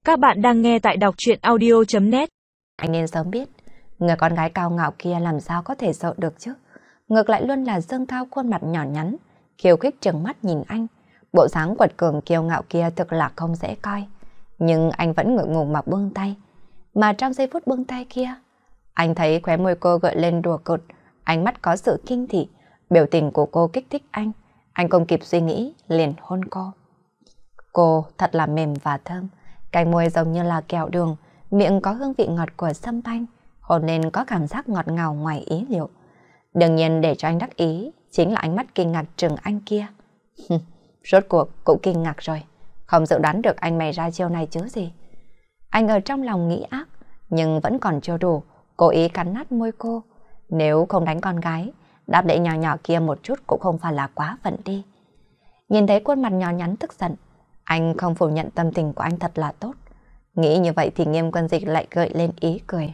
Các bạn đang nghe tại đọc truyện audio.net. Anh nên sớm biết, người con gái cao ngạo kia làm sao có thể sợ được chứ. Ngược lại luôn là dương cao khuôn mặt nhỏ nhắn, khiêu khích trừng mắt nhìn anh. Bộ dáng quật cường kiêu ngạo kia thực là không dễ coi. Nhưng anh vẫn ngượng ngùng mà buông tay. Mà trong giây phút buông tay kia, anh thấy khóe môi cô gợi lên đùa cợt, ánh mắt có sự kinh thị, biểu tình của cô kích thích anh. Anh không kịp suy nghĩ, liền hôn cô. Cô thật là mềm và thơm, cánh môi giống như là kẹo đường, miệng có hương vị ngọt của sâm panh, hôn lên có cảm giác ngọt ngào ngoài ý liệu. Đương nhiên để cho anh đắc ý, chính là ánh mắt kinh ngạc trừng anh kia. Rốt cuộc cũng kinh ngạc rồi, không dự đoán được anh bày ra chiêu này chứ gì. Anh ở trong lòng nghĩ ác, nhưng vẫn còn chưa đủ, cố ý cắn nát môi cô. Nếu không đánh con gái, đáp lễ nhỏ nhỏ kia một chút cũng không phải là quá phận đi. Nhìn thấy khuôn mặt nhỏ nhắn tức giận, anh không phủ nhận tâm tình của anh thật là tốt. Nghĩ như vậy thì Nghiêm Quân Dịch lại gợi lên ý cười.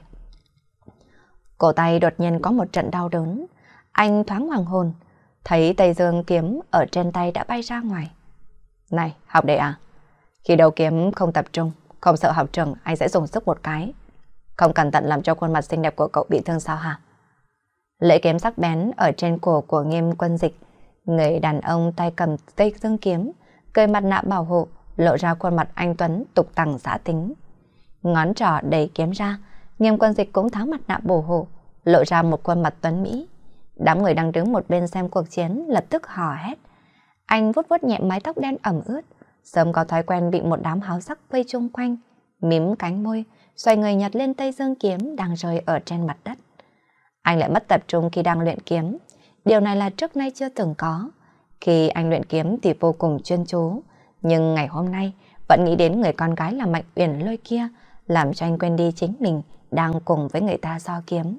Cổ tay đột nhiên có một trận đau đớn. Anh thoáng hoàng hồn, thấy Tây Dương kiếm ở trên tay đã bay ra ngoài. Này, học đệ à? Khi đấu kiếm không tập trung, không sợ học trường anh sẽ dùng sức một cái. Không cẩn thận làm cho khuôn mặt xinh đẹp của cậu bị thương sao hả? Lưỡi kiếm sắc bén ở trên cổ của Nghiêm Quân Dịch. Người đàn ông tay cầm Tây Dương kiếm, cười mặt nạ bảo hộ, lộ ra khuôn mặt anh tuấn tục tằng giã tính. Ngón trỏ đẩy kiếm ra, Nghiêm Quân Dịch cũng tháo mặt nạ bảo hộ, lộ ra một khuôn mặt tuấn mỹ. Đám người đang đứng một bên xem cuộc chiến lập tức hò hét. Anh vuốt vuốt nhẹ mái tóc đen ẩm ướt, sớm có thói quen bị một đám háo sắc vây chung quanh, mím cánh môi, xoay người nhặt lên Tây Dương kiếm đang rơi ở trên mặt đất. Anh lại mất tập trung khi đang luyện kiếm, điều này là trước nay chưa từng có. Khi anh luyện kiếm thì vô cùng chuyên chú, nhưng ngày hôm nay vẫn nghĩ đến người con gái là Mạnh Uyển Lôi kia, làm cho anh quên đi chính mình đang cùng với người ta so kiếm.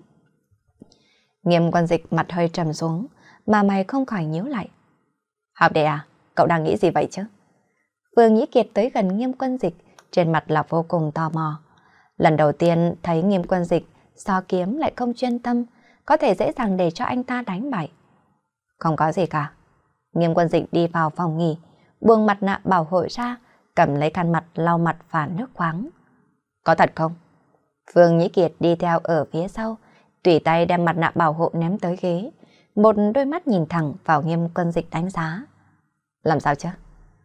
Nghiêm Quân Dịch mặt hơi trầm xuống, mà mày không khỏi nhíu lại. Học đệ à, cậu đang nghĩ gì vậy chứ? Vương Nhĩ Kiệt tới gần Nghiêm Quân Dịch, trên mặt là vô cùng tò mò. Lần đầu tiên thấy Nghiêm Quân Dịch so kiếm lại không chuyên tâm, có thể dễ dàng để cho anh ta đánh bại. Không có gì cả. Nghiêm Quân Dịch đi vào phòng nghỉ, buông mặt nạ bảo hộ ra, cầm lấy khăn mặt lau mặt và nước khoáng. Có thật không? Vương Nhĩ Kiệt đi theo ở phía sau, tùy tay đem mặt nạ bảo hộ ném tới ghế, một đôi mắt nhìn thẳng vào Nghiêm Quân Dịch đánh giá. Làm sao chứ?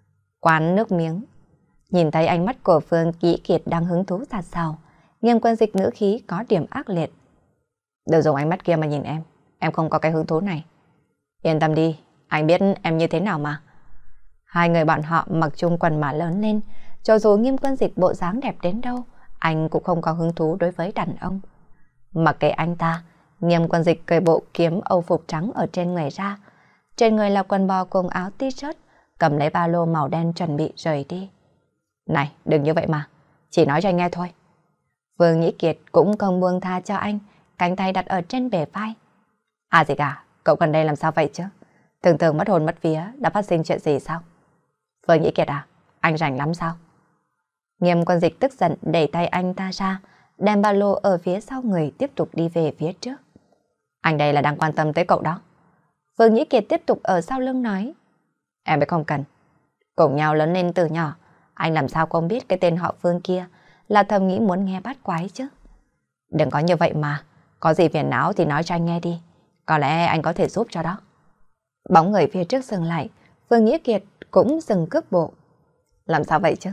Quán nước miếng. Nhìn thấy ánh mắt của Vương Nhĩ Kiệt đang hứng thú sạt sào, Nghiêm Quân Dịch ngữ khí có điểm ác liệt. Đừng dùng ánh mắt kia mà nhìn em không có cái hứng thú này. Yên tâm đi, anh biết em như thế nào mà. Hai người bọn họ mặc chung quần mã lớn lên, cho dù Nghiêm Quân Dịch bộ dáng đẹp đến đâu, anh cũng không có hứng thú đối với đàn ông. Mặc kệ anh ta, Nghiêm Quân Dịch cởi bộ kiếm âu phục trắng ở trên người ra. Trên người là quần bò cùng áo t-shirt, cầm lấy ba lô màu đen chuẩn bị rời đi. Này, đừng như vậy mà, chỉ nói cho anh nghe thôi. Vương Nhĩ Kiệt cũng không buông tha cho anh, cánh tay đặt ở trên bề vai. À gì cả, cậu gần đây làm sao vậy chứ? Thường thường mất hồn mất vía, đã phát sinh chuyện gì sao? Vương Nhĩ Kiệt à, anh rảnh lắm sao? Nghiêm Quân Dịch tức giận đẩy tay anh ta ra, đem ba lô ở phía sau người tiếp tục đi về phía trước. Anh đây là đang quan tâm tới cậu đó. Vương Nhĩ Kiệt tiếp tục ở sau lưng nói. Em mới không cần. Cùng nhau lớn lên từ nhỏ, anh làm sao không biết cái tên họ Vương kia là thầm nghĩ muốn nghe bát quái chứ. Đừng có như vậy mà, có gì phiền não thì nói cho anh nghe đi. Có lẽ anh có thể giúp cho đó. Bóng người phía trước dừng lại, Vương Nhĩ Kiệt cũng dừng cước bộ. Làm sao vậy chứ?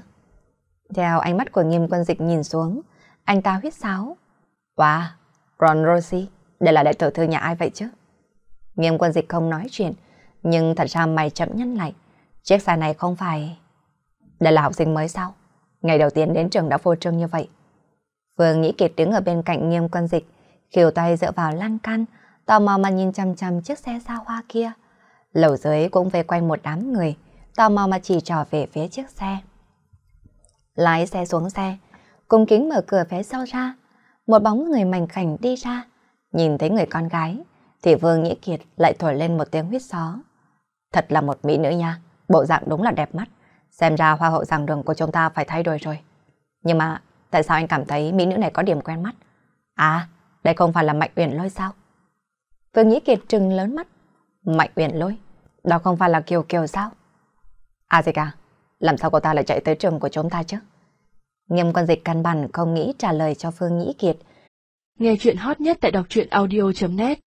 Theo ánh mắt của Nghiêm Quân Dịch nhìn xuống, anh ta huýt sáo. Wow, Ron Rosie, đây là đại tiểu thư nhà ai vậy chứ? Nghiêm Quân Dịch không nói chuyện, nhưng thật ra mày chậm nhăn lại. Chiếc xe này không phải... Đây là học sinh mới sao? Ngày đầu tiên đến trường đã phô trương như vậy. Vương Nhĩ Kiệt đứng ở bên cạnh Nghiêm Quân Dịch, khều tay dựa vào lan can, tò mò mà nhìn chăm chăm chiếc xe xa hoa kia. Lầu dưới cũng vây quanh một đám người, tò mò mà chỉ trỏ về phía chiếc xe. Lái xe xuống xe, cung kính mở cửa phía sau ra, một bóng người mảnh khảnh đi ra. Nhìn thấy người con gái, thì Vương Nhĩ Kiệt lại thổi lên một tiếng huýt sáo. Thật là một mỹ nữ nha, bộ dạng đúng là đẹp mắt. Xem ra hoa hậu giảng đường của chúng ta phải thay đổi rồi. Nhưng mà tại sao anh cảm thấy mỹ nữ này có điểm quen mắt? À, đây không phải là Mạnh Uyển Lôi sao? Vương Nhĩ Kiệt trừng lớn mắt. Mạnh Uyển Lôi? Đó không phải là Kiều Kiều sao? À gì cả, làm sao cô ta lại chạy tới trường của chúng ta chứ? Nghiêm Quân Dịch căn bản không nghĩ trả lời cho Phương Nhĩ Kiệt. Nghe chuyện hot nhất tại đọc truyện audio.net